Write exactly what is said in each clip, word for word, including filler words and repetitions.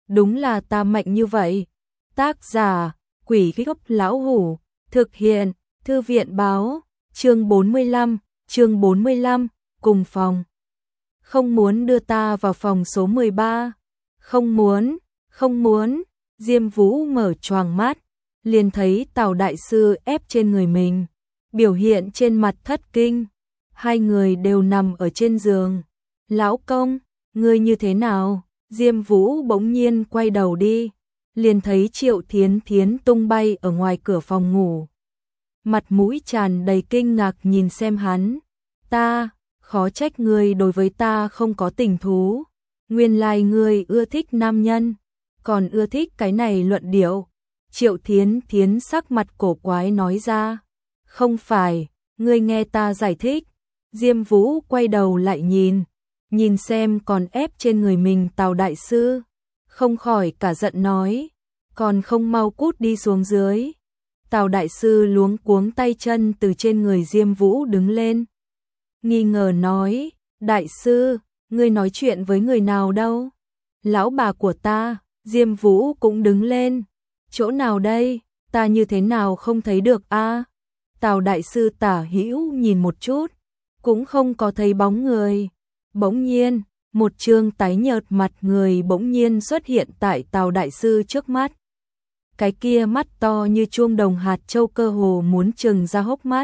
đúng là ta mạnh như vậy. Tác giả, Quỷ Gốc Lão Hủ, thực hiện, Thư viện báo, chương bốn mươi lăm, chương bốn mươi lăm, cùng phòng. Không muốn đưa ta vào phòng số mười ba. Không muốn, không muốn. Diêm Vũ mở choàng mắt, liền thấy Tào đại sư ép trên người mình, biểu hiện trên mặt thất kinh. Hai người đều nằm ở trên giường. Lão công, ngươi như thế nào? Diêm Vũ bỗng nhiên quay đầu đi, liền thấy Triệu Thiến Thiến tung bay ở ngoài cửa phòng ngủ. Mặt mũi tràn đầy kinh ngạc nhìn xem hắn. Ta, khó trách ngươi đối với ta không có tình thú. Nguyên lai ngươi ưa thích nam nhân, còn ưa thích cái này luận điệu. Triệu Thiến Thiến sắc mặt cổ quái nói ra. Không phải, ngươi nghe ta giải thích. Diêm Vũ quay đầu lại nhìn, nhìn xem còn ép trên người mình Tào đại sư, không khỏi cả giận nói, còn không mau cút đi xuống dưới. Tào đại sư luống cuống tay chân từ trên người Diêm Vũ đứng lên, nghi ngờ nói, đại sư, ngươi nói chuyện với người nào đâu? Lão bà của ta. Diêm Vũ cũng đứng lên, chỗ nào đây, ta như thế nào không thấy được a? À? Tào đại sư tả hữu nhìn một chút, cũng không có thấy bóng người. Bỗng nhiên, một trương tái nhợt mặt người bỗng nhiên xuất hiện tại Tào đại sư trước mắt. Cái kia mắt to như chuông đồng hạt châu cơ hồ muốn trừng ra hốc mắt.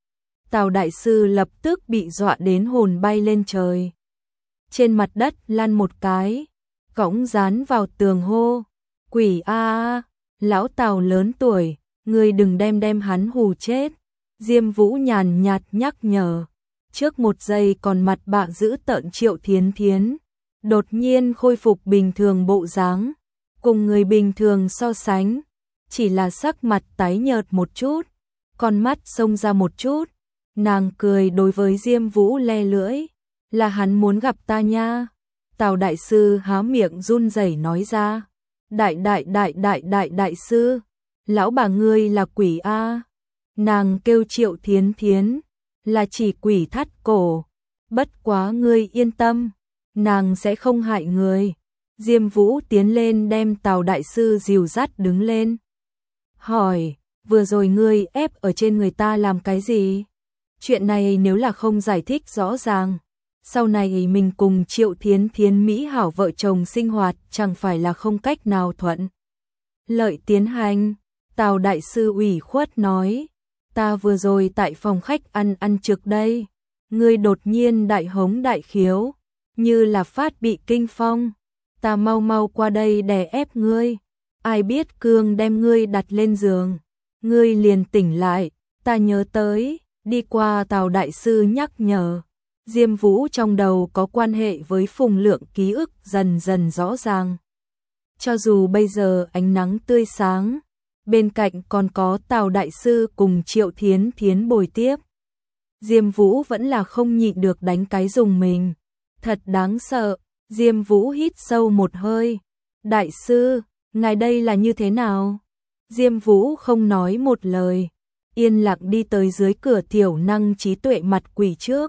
Tào đại sư lập tức bị dọa đến hồn bay lên trời. Trên mặt đất lăn một cái, cõng dán vào tường hô, quỷ a a, lão Tào lớn tuổi, ngươi đừng đem đem hắn hù chết. Diêm Vũ nhàn nhạt nhắc nhở. Trước một giây còn mặt bạ giữ tợn Triệu Thiến Thiến, đột nhiên khôi phục bình thường bộ dáng, cùng người bình thường so sánh, chỉ là sắc mặt tái nhợt một chút, con mắt xông ra một chút, nàng cười đối với Diêm Vũ le lưỡi, là hắn muốn gặp ta nha. Tào đại sư há miệng run rẩy nói ra, đại đại đại đại đại đại sư, lão bà ngươi là quỷ a. Nàng kêu Triệu Thiến Thiến, là chỉ quỷ thắt cổ, bất quá ngươi yên tâm, nàng sẽ không hại người. Diêm Vũ tiến lên đem Tào đại sư dìu dắt đứng lên, hỏi, vừa rồi ngươi ép ở trên người ta làm cái gì? Chuyện này nếu là không giải thích rõ ràng, sau này mình cùng Triệu Thiến Thiến mỹ hảo vợ chồng sinh hoạt chẳng phải là không cách nào thuận lợi tiến hành. Tào đại sư ủy khuất nói, ta vừa rồi tại phòng khách ăn ăn trực đây, ngươi đột nhiên đại hống đại khiếu, như là phát bị kinh phong, ta mau mau qua đây đè ép ngươi, ai biết cương đem ngươi đặt lên giường, ngươi liền tỉnh lại, ta nhớ tới, đi qua. Tào đại sư nhắc nhở. Diêm Vũ trong đầu có quan hệ với Phùng Lượng ký ức dần dần rõ ràng. Cho dù bây giờ ánh nắng tươi sáng, bên cạnh còn có Tào đại sư cùng Triệu Thiến Thiến bồi tiếp, Diêm Vũ vẫn là không nhịn được đánh cái dùng mình. Thật đáng sợ. Diêm Vũ hít sâu một hơi. Đại sư, ngài đây là như thế nào? Diêm Vũ không nói một lời, yên lặng đi tới dưới cửa Thiểu Năng Trí Tuệ mặt quỷ trước.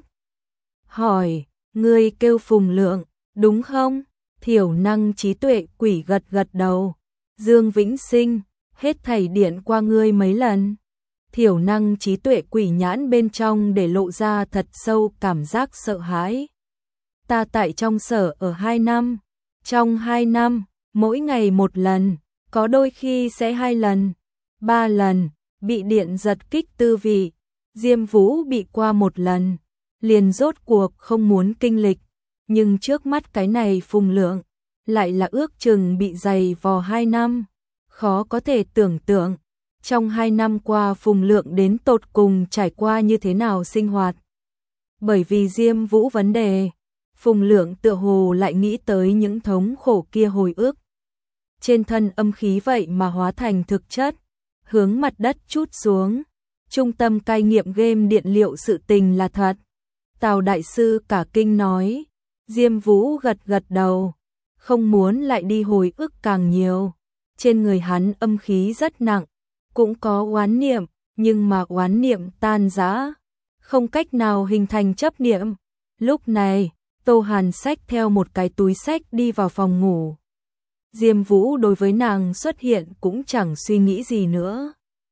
Hỏi, ngươi kêu Phùng Lượng, đúng không? Thiểu Năng Trí Tuệ quỷ gật gật đầu. Dương Vĩnh Sinh, hết thảy điện qua ngươi mấy lần. Thiểu Năng Trí Tuệ quỷ nhãn bên trong để lộ ra thật sâu cảm giác sợ hãi. Ta tại trong sở ở hai năm, trong hai năm, mỗi ngày một lần, có đôi khi sẽ hai lần, ba lần, bị điện giật kích tư vị. Diêm Vũ bị qua một lần, liền rốt cuộc không muốn kinh lịch, nhưng trước mắt cái này Phùng Lượng, lại là ước chừng bị dày vò hai năm, khó có thể tưởng tượng. Trong hai năm qua Phùng Lượng đến tột cùng trải qua như thế nào sinh hoạt. Bởi vì Diêm Vũ vấn đề, Phùng Lượng tựa hồ lại nghĩ tới những thống khổ kia hồi ức. Trên thân âm khí vậy mà hóa thành thực chất, hướng mặt đất trút xuống. Trung tâm cai nghiệm game điện liệu sự tình là thật. Tào đại sư cả kinh nói. Diêm Vũ gật gật đầu, không muốn lại đi hồi ức càng nhiều. Trên người hắn âm khí rất nặng, cũng có oán niệm, nhưng mà oán niệm tan rã, không cách nào hình thành chấp niệm. Lúc này, Tô Hàn xách theo một cái túi xách đi vào phòng ngủ. Diêm Vũ đối với nàng xuất hiện cũng chẳng suy nghĩ gì nữa.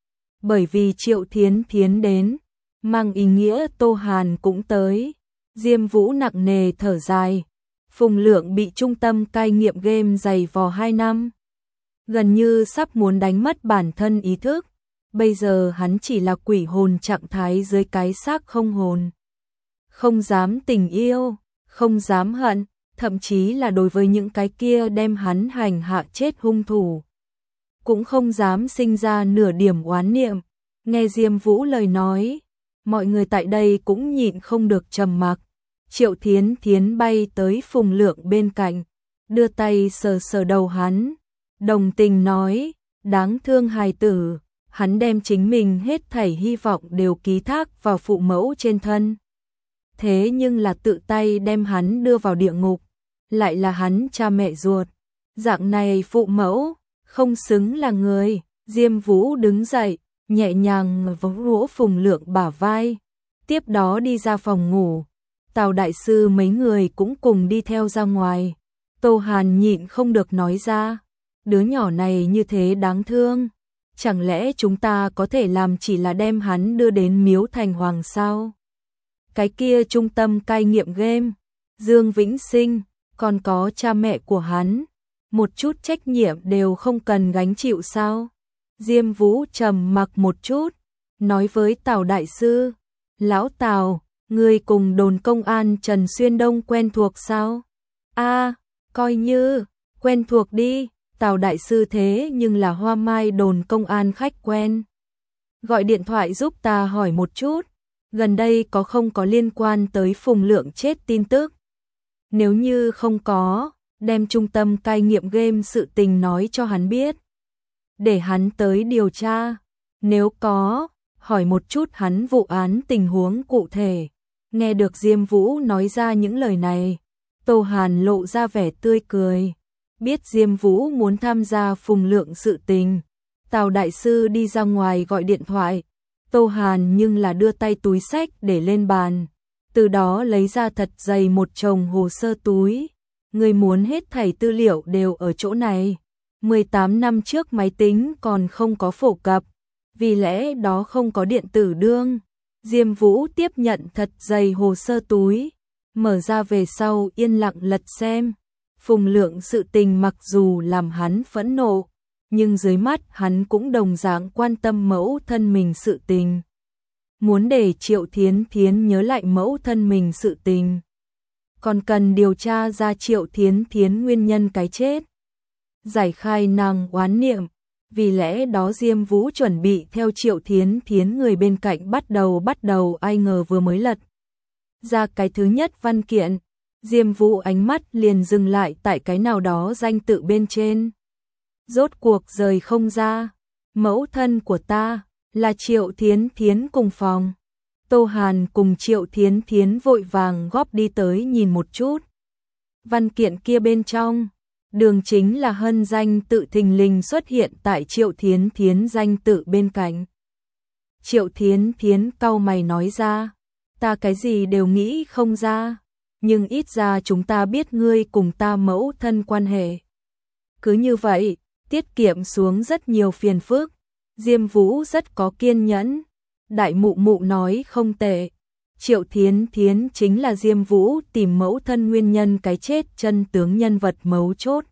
Bởi vì Triệu Thiến Thiến đến, mang ý nghĩa Tô Hàn cũng tới. Diêm Vũ nặng nề thở dài. Phùng Lượng bị trung tâm cai nghiện game dày vò hai năm. Gần như sắp muốn đánh mất bản thân ý thức. Bây giờ hắn chỉ là quỷ hồn trạng thái dưới cái xác không hồn. Không dám tình yêu, không dám hận, thậm chí là đối với những cái kia đem hắn hành hạ chết hung thủ. Cũng không dám sinh ra nửa điểm oán niệm. Nghe Diêm Vũ lời nói, mọi người tại đây cũng nhịn không được trầm mặc. Triệu Thiến Thiến bay tới Phùng Lượng bên cạnh, đưa tay sờ sờ đầu hắn, đồng tình nói, đáng thương hài tử, hắn đem chính mình hết thảy hy vọng đều ký thác vào phụ mẫu trên thân. Thế nhưng là tự tay đem hắn đưa vào địa ngục, lại là hắn cha mẹ ruột. Dạng này phụ mẫu, không xứng là người. Diêm Vũ đứng dậy, nhẹ nhàng vỗ vỗ Phùng Lượng bả vai, tiếp đó đi ra phòng ngủ. Tào đại sư mấy người cũng cùng đi theo ra ngoài. Tô Hàn nhịn không được nói ra, đứa nhỏ này như thế đáng thương, chẳng lẽ chúng ta có thể làm chỉ là đem hắn đưa đến Miếu Thành Hoàng sao? Cái kia trung tâm cai nghiện game, Dương Vĩnh Sinh, còn có cha mẹ của hắn, một chút trách nhiệm đều không cần gánh chịu sao? Diêm Vũ trầm mặc một chút, nói với Tào đại sư, lão Tào, người cùng đồn công an Trần Xuyên Đông quen thuộc sao? A, coi như quen thuộc đi. Tào đại sư thế nhưng là Hoa Mai đồn công an khách quen. Gọi điện thoại giúp ta hỏi một chút, gần đây có không có liên quan tới Phùng Lượng chết tin tức? Nếu như không có, đem trung tâm cai nghiện game sự tình nói cho hắn biết, để hắn tới điều tra. Nếu có, hỏi một chút hắn vụ án tình huống cụ thể. Nghe được Diêm Vũ nói ra những lời này, Tô Hàn lộ ra vẻ tươi cười. Biết Diêm Vũ muốn tham gia Phùng Lượng sự tình, Tào đại sư đi ra ngoài gọi điện thoại. Tô Hàn nhưng là đưa tay túi xách để lên bàn, từ đó lấy ra thật dày một chồng hồ sơ túi. Người muốn hết thảy tư liệu đều ở chỗ này. mười tám năm trước máy tính còn không có phổ cập, vì lẽ đó không có điện tử đương. Diêm Vũ tiếp nhận thật dày hồ sơ túi, mở ra về sau yên lặng lật xem. Phùng Lượng sự tình mặc dù làm hắn phẫn nộ, nhưng dưới mắt hắn cũng đồng dạng quan tâm mẫu thân mình sự tình. Muốn để Triệu Thiến Thiến nhớ lại mẫu thân mình sự tình, còn cần điều tra ra Triệu Thiến Thiến nguyên nhân cái chết, giải khai nàng oán niệm. Vì lẽ đó Diêm Vũ chuẩn bị theo Triệu Thiến Thiến người bên cạnh bắt đầu bắt đầu ai ngờ vừa mới lật ra cái thứ nhất văn kiện, Diêm Vũ ánh mắt liền dừng lại tại cái nào đó danh tự bên trên. Rốt cuộc rời không ra, mẫu thân của ta là Triệu Thiến Thiến cùng phòng. Tô Hàn cùng Triệu Thiến Thiến vội vàng góp đi tới nhìn một chút. Văn kiện kia bên trong, đường chính là hân danh tự thình lình xuất hiện tại Triệu Thiến Thiến danh tự bên cạnh. Triệu Thiến Thiến cau mày nói ra, ta cái gì đều nghĩ không ra, nhưng ít ra chúng ta biết ngươi cùng ta mẫu thân quan hệ. Cứ như vậy, tiết kiệm xuống rất nhiều phiền phức. Diêm Vũ rất có kiên nhẫn. Đại mụ mụ nói không tệ. Triệu Thiến Thiến chính là Diêm Vũ tìm mẫu thân nguyên nhân cái chết chân tướng nhân vật mấu chốt.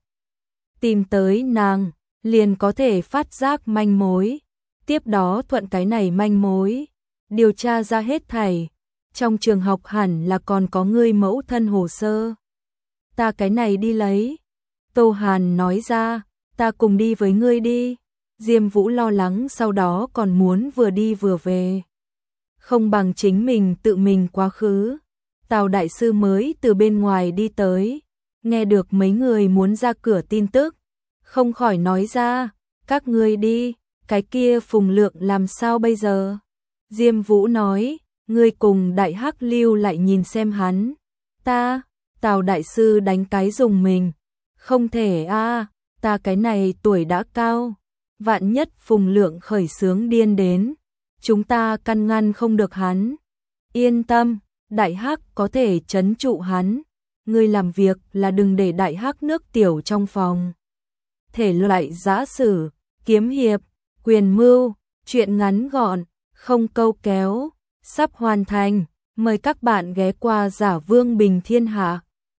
Tìm tới nàng, liền có thể phát giác manh mối. Tiếp đó thuận cái này manh mối, điều tra ra hết thảy. Trong trường học hẳn là còn có ngươi mẫu thân hồ sơ. Ta cái này đi lấy. Tô Hàn nói ra, ta cùng đi với ngươi đi. Diêm Vũ lo lắng sau đó còn muốn vừa đi vừa về. Không bằng chính mình tự mình quá khứ. Tào đại sư mới từ bên ngoài đi tới, nghe được mấy người muốn ra cửa tin tức, không khỏi nói ra, các ngươi đi, cái kia Phùng Lượng làm sao bây giờ? Diêm Vũ nói, ngươi cùng Đại Hắc lưu lại nhìn xem hắn. Ta, Tào đại sư đánh cái dùng mình. Không thể a, ta cái này tuổi đã cao, vạn nhất Phùng Lượng khởi sướng điên đến, chúng ta căn ngăn không được hắn. Yên tâm, Đại Hắc có thể trấn trụ hắn. Ngươi làm việc là đừng để Đại Hắc nước tiểu trong phòng. thể loại giã sử, kiếm hiệp, quyền mưu, truyện ngắn gọn, không câu kéo, sắp hoàn thành. Mời các bạn ghé qua Giả Vương Bình Thiên Hạ.